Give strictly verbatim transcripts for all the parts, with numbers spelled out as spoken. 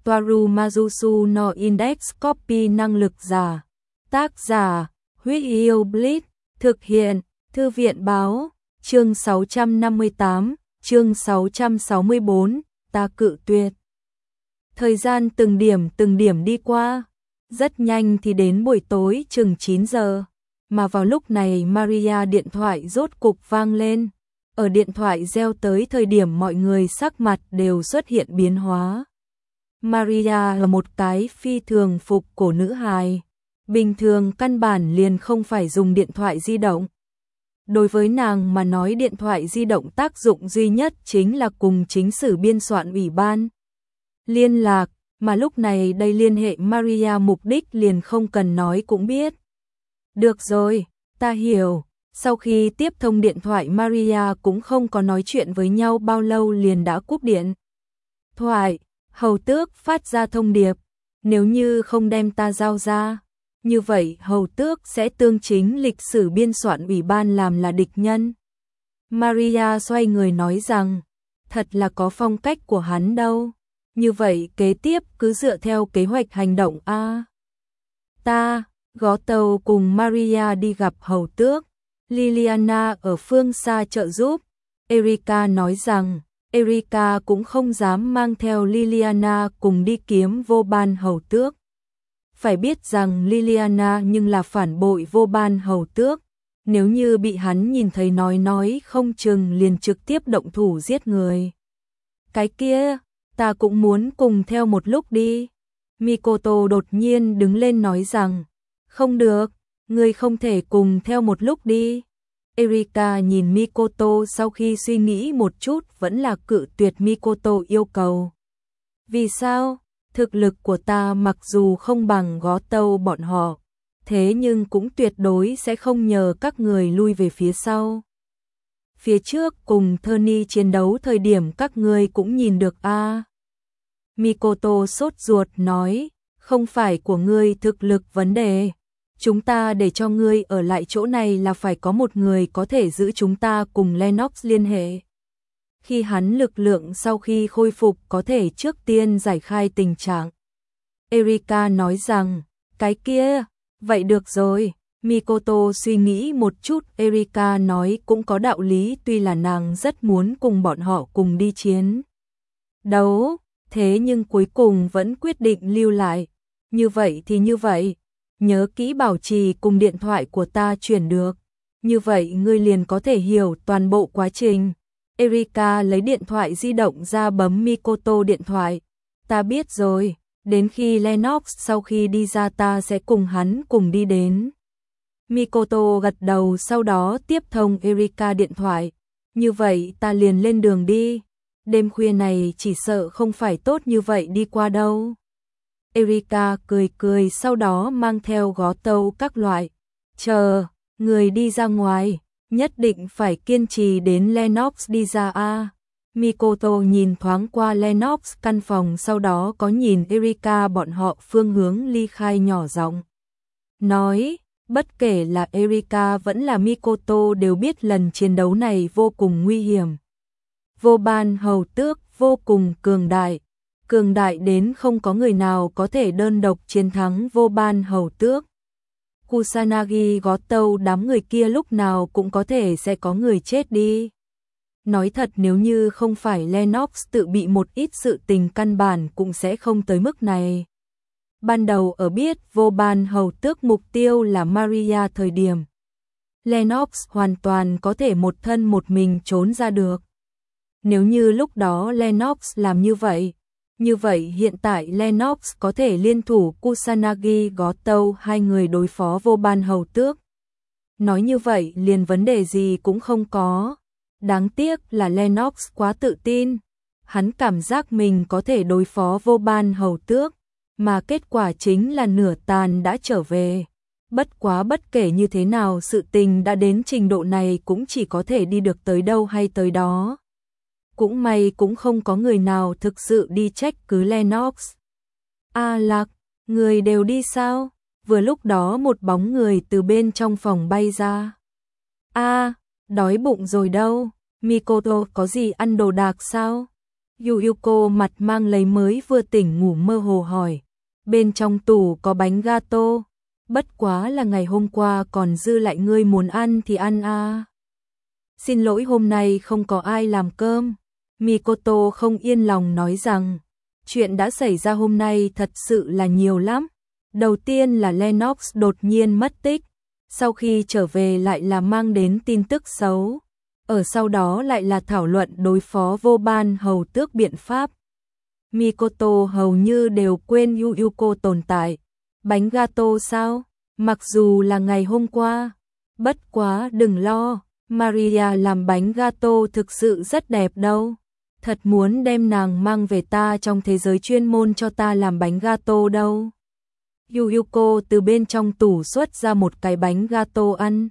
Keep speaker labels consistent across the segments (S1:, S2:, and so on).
S1: Toaru Majusu no Index Copy năng lực giả. Tác giả, Huyết Yêu Blitz, thực hiện, Thư viện báo, chương sáu trăm năm mươi tám, chương sáu trăm sáu mươi tư, ta cự tuyệt. Thời gian từng điểm từng điểm đi qua, rất nhanh thì đến buổi tối chừng chín giờ, mà vào lúc này Maria điện thoại rốt cục vang lên. Ở điện thoại reo tới thời điểm mọi người sắc mặt đều xuất hiện biến hóa. Maria là một cái phi thường phục cổ nữ hài, bình thường căn bản liền không phải dùng điện thoại di động. Đối với nàng mà nói điện thoại di động tác dụng duy nhất chính là cùng chính sử biên soạn ủy ban liên lạc, mà lúc này đây liên hệ Maria mục đích liền không cần nói cũng biết. Được rồi, ta hiểu. Sau khi tiếp thông điện thoại Maria cũng không có nói chuyện với nhau bao lâu liền đã cúp điện thoại. Hầu tước phát ra thông điệp, nếu như không đem ta giao ra, như vậy hầu tước sẽ tương chính lịch sử biên soạn ủy ban làm là địch nhân. Maria xoay người nói rằng, thật là có phong cách của hắn đâu. Như vậy kế tiếp cứ dựa theo kế hoạch hành động a. Ta, Gó Tàu cùng Maria đi gặp hầu tước. Liliana ở phương xa trợ giúp. Erika nói rằng, Erika cũng không dám mang theo Liliana cùng đi kiếm vô ban hầu tước. Phải biết rằng Liliana nhưng là phản bội vô ban hầu tước. Nếu như bị hắn nhìn thấy nói nói không chừng liền trực tiếp động thủ giết người. Cái kia, ta cũng muốn cùng theo một lúc đi. Mikoto đột nhiên đứng lên nói rằng, không được, ngươi không thể cùng theo một lúc đi. Erika nhìn Mikoto sau khi suy nghĩ một chút vẫn là cự tuyệt Mikoto yêu cầu. Vì sao? Thực lực của ta mặc dù không bằng Gó Tàu bọn họ, thế nhưng cũng tuyệt đối sẽ không nhờ các người lui về phía sau. Phía trước cùng Tony chiến đấu thời điểm các ngươi cũng nhìn được a. À. Mikoto sốt ruột nói, không phải của ngươi thực lực vấn đề. Chúng ta để cho ngươi ở lại chỗ này là phải có một người có thể giữ chúng ta cùng Lennox liên hệ. Khi hắn lực lượng sau khi khôi phục có thể trước tiên giải khai tình trạng. Erika nói rằng, cái kia, vậy được rồi. Mikoto suy nghĩ một chút, Erika nói cũng có đạo lý, tuy là nàng rất muốn cùng bọn họ cùng đi chiến đấu, thế nhưng cuối cùng vẫn quyết định lưu lại. Như vậy thì như vậy. Nhớ kỹ bảo trì cùng điện thoại của ta chuyển được. Như vậy ngươi liền có thể hiểu toàn bộ quá trình. Erika lấy điện thoại di động ra bấm Mikoto điện thoại. Ta biết rồi, đến khi Lennox sau khi đi ra ta sẽ cùng hắn cùng đi đến. Mikoto gật đầu sau đó tiếp thông Erika điện thoại. Như vậy ta liền lên đường đi. Đêm khuya này chỉ sợ không phải tốt như vậy đi qua đâu. Erika cười cười sau đó mang theo Gó Tàu các loại. Chờ, người đi ra ngoài, nhất định phải kiên trì đến Lennox đi ra a. À. Mikoto nhìn thoáng qua Lennox căn phòng sau đó có nhìn Erika bọn họ phương hướng ly khai nhỏ giọng. Nói, bất kể là Erika vẫn là Mikoto đều biết lần chiến đấu này vô cùng nguy hiểm. Vô ban hầu tước vô cùng cường đại. Cường đại đến không có người nào có thể đơn độc chiến thắng vô ban hầu tước. Kusanagi Gó Tàu đám người kia lúc nào cũng có thể sẽ có người chết đi. Nói thật nếu như không phải Lennox tự bị một ít sự tình căn bản cũng sẽ không tới mức này. Ban đầu ở biết vô ban hầu tước mục tiêu là Maria thời điểm. Lennox hoàn toàn có thể một thân một mình trốn ra được. Nếu như lúc đó Lennox làm như vậy, như vậy hiện tại Lennox có thể liên thủ Kusanagi Gó Tàu hai người đối phó vô ban hầu tước. Nói như vậy liền vấn đề gì cũng không có. Đáng tiếc là Lennox quá tự tin. Hắn cảm giác mình có thể đối phó vô ban hầu tước, mà kết quả chính là nửa tàn đã trở về. Bất quá bất kể như thế nào sự tình đã đến trình độ này cũng chỉ có thể đi được tới đâu hay tới đó. Cũng may cũng không có người nào thực sự đi trách cứ Lennox. A Lạc, người đều đi sao? Vừa lúc đó một bóng người từ bên trong phòng bay ra. A, đói bụng rồi đâu. Mikoto có gì ăn đồ đạc sao? Yu Yuko mặt mang lấy mới vừa tỉnh ngủ mơ hồ hỏi. Bên trong tủ có bánh gato. Bất quá là ngày hôm qua còn dư lại, ngươi muốn ăn thì ăn à. Xin lỗi, hôm nay không có ai làm cơm. Mikoto không yên lòng nói rằng, chuyện đã xảy ra hôm nay thật sự là nhiều lắm. Đầu tiên là Lennox đột nhiên mất tích, sau khi trở về lại là mang đến tin tức xấu. Ở sau đó lại là thảo luận đối phó vô ban hầu tước biện pháp. Mikoto hầu như đều quên Yu Yuko tồn tại. Bánh gato sao? Mặc dù là ngày hôm qua. Bất quá đừng lo, Maria làm bánh gato thực sự rất đẹp đâu. Thật muốn đem nàng mang về ta trong thế giới chuyên môn cho ta làm bánh gato đâu. Yu Yuko từ bên trong tủ xuất ra một cái bánh gato ăn.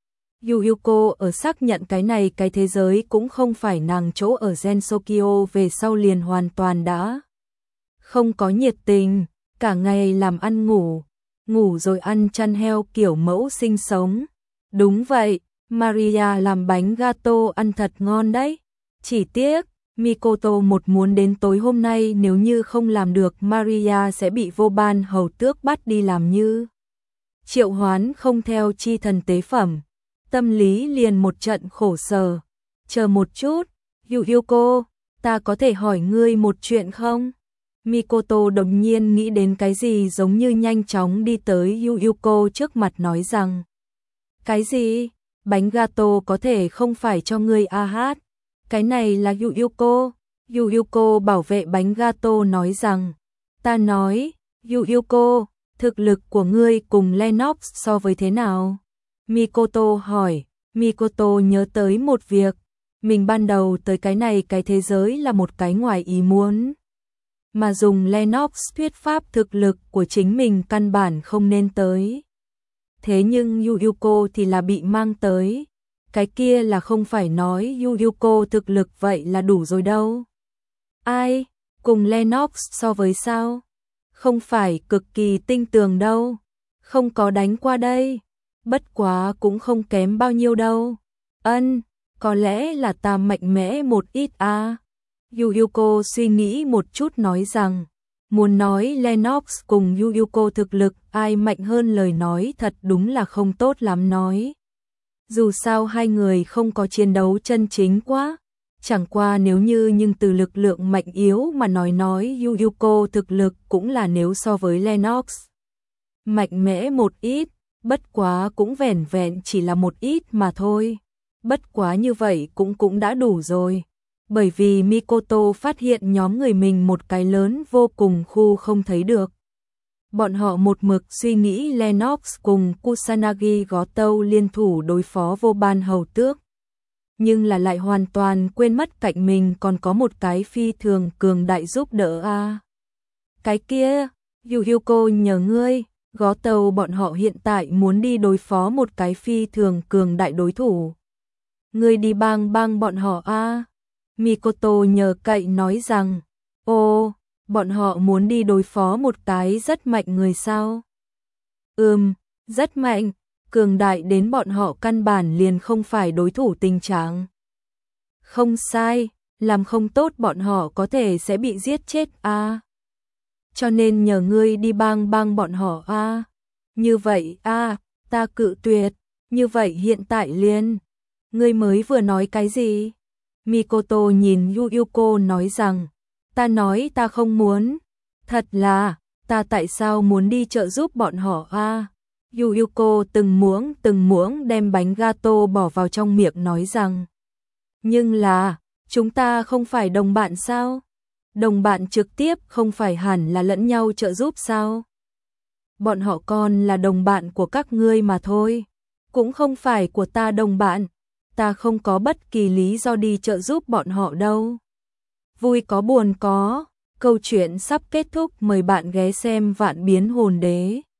S1: Yu Yuko ở xác nhận cái này cái thế giới cũng không phải nàng chỗ ở Gensokyo về sau liền hoàn toàn đã không có nhiệt tình, cả ngày làm ăn ngủ, ngủ rồi ăn chăn heo kiểu mẫu sinh sống. Đúng vậy, Maria làm bánh gato ăn thật ngon đấy. Chỉ tiếc, Mikoto một muốn đến tối hôm nay nếu như không làm được Maria sẽ bị vô ban hầu tước bắt đi làm như triệu hoán không theo chi thần tế phẩm. Tâm lý liền một trận khổ sở. Chờ một chút, Yu Yuko, ta có thể hỏi ngươi một chuyện không? Mikoto đột nhiên nghĩ đến cái gì giống như nhanh chóng đi tới Yu Yuko trước mặt nói rằng, cái gì? Bánh gato có thể không phải cho ngươi a hát. Cái này là Yu Yuko. Yu Yuko bảo vệ bánh gato nói rằng, ta nói, Yu Yuko, thực lực của ngươi cùng Lennox so với thế nào? Mikoto hỏi. Mikoto nhớ tới một việc, mình ban đầu tới cái này cái thế giới là một cái ngoài ý muốn. Mà dùng Lennox thuyết pháp thực lực của chính mình căn bản không nên tới. Thế nhưng Yu Yuko thì là bị mang tới. Cái kia là không phải nói Yu Yuko thực lực vậy là đủ rồi đâu. Ai? Cùng Lennox so với sao? Không phải cực kỳ tinh tường đâu. Không có đánh qua đây. Bất quá cũng không kém bao nhiêu đâu. Ân, có lẽ là ta mạnh mẽ một ít à. Yu Yuko suy nghĩ một chút nói rằng, muốn nói Lennox cùng Yu Yuko thực lực ai mạnh hơn lời nói thật đúng là không tốt lắm nói. Dù sao hai người không có chiến đấu chân chính quá. Chẳng qua nếu như nhưng từ lực lượng mạnh yếu mà nói nói Yu Yuko thực lực cũng là nếu so với Lennox mạnh mẽ một ít. Bất quá cũng vẻn vẹn chỉ là một ít mà thôi. Bất quá như vậy cũng cũng đã đủ rồi. Bởi vì Mikoto phát hiện nhóm người mình một cái lớn vô cùng khu không thấy được. Bọn họ một mực suy nghĩ Lennox cùng Kusanagi Gotou liên thủ đối phó vô ban hầu tước. Nhưng là lại hoàn toàn quên mất cạnh mình còn có một cái phi thường cường đại giúp đỡ a. À. Cái kia, Yu Yuko nhờ ngươi. Gotou bọn họ hiện tại muốn đi đối phó một cái phi thường cường đại đối thủ. Ngươi đi bang bang bọn họ a. À. Mikoto nhờ cậy nói rằng, ô, bọn họ muốn đi đối phó một cái rất mạnh người sao? Ừm, rất mạnh, cường đại đến bọn họ căn bản liền không phải đối thủ tình trạng. Không sai, làm không tốt bọn họ có thể sẽ bị giết chết a. À. Cho nên nhờ ngươi đi bang bang bọn họ a. À. Như vậy a, à, ta cự tuyệt, như vậy hiện tại liền. Ngươi mới vừa nói cái gì? Mikoto nhìn Yu Yuko nói rằng, ta nói ta không muốn. Thật là, ta tại sao muốn đi trợ giúp bọn họ a? À? Yu Yuko từng muỗng từng muỗng đem bánh gato bỏ vào trong miệng nói rằng, nhưng là, chúng ta không phải đồng bạn sao? Đồng bạn trực tiếp không phải hẳn là lẫn nhau trợ giúp sao? Bọn họ còn là đồng bạn của các ngươi mà thôi, cũng không phải của ta đồng bạn, ta không có bất kỳ lý do đi trợ giúp bọn họ đâu. Vui có buồn có, câu chuyện sắp kết thúc, mời bạn ghé xem Vạn Biến Hồn Đế.